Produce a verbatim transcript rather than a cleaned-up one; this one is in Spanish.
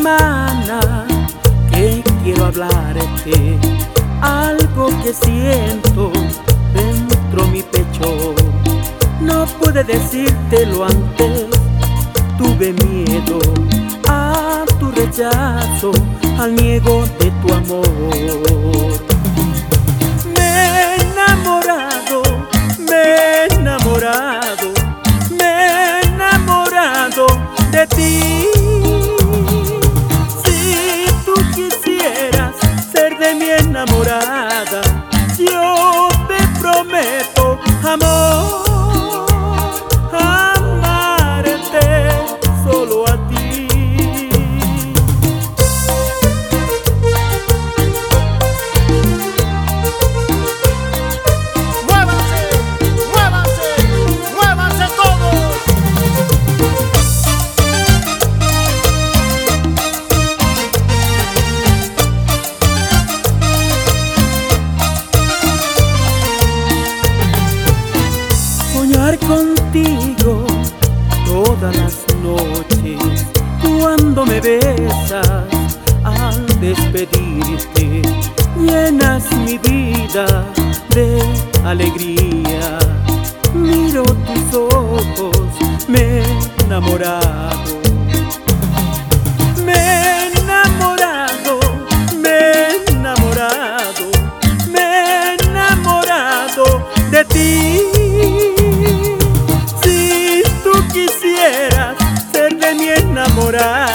semana que quiero hablarte, algo que siento dentro mi pecho. No pude decírtelo antes, tuve miedo a tu rechazo, al niego de tu amor. Me he enamorado, me he enamorado, me he enamorado de ti. Si tú quisieras ser de mi enamorada, yo te prometo, amor, solo a ti. Muévanse, muévanse, muévanse todos. Soñar contigo todas las noches, cuando me besas al despedirte, llenas mi vida de alegría. Miro tus ojos, me he enamorado, me he enamorado, me he enamorado, me he enamorado de ti. Si tú quisieras ser de mi enamorada,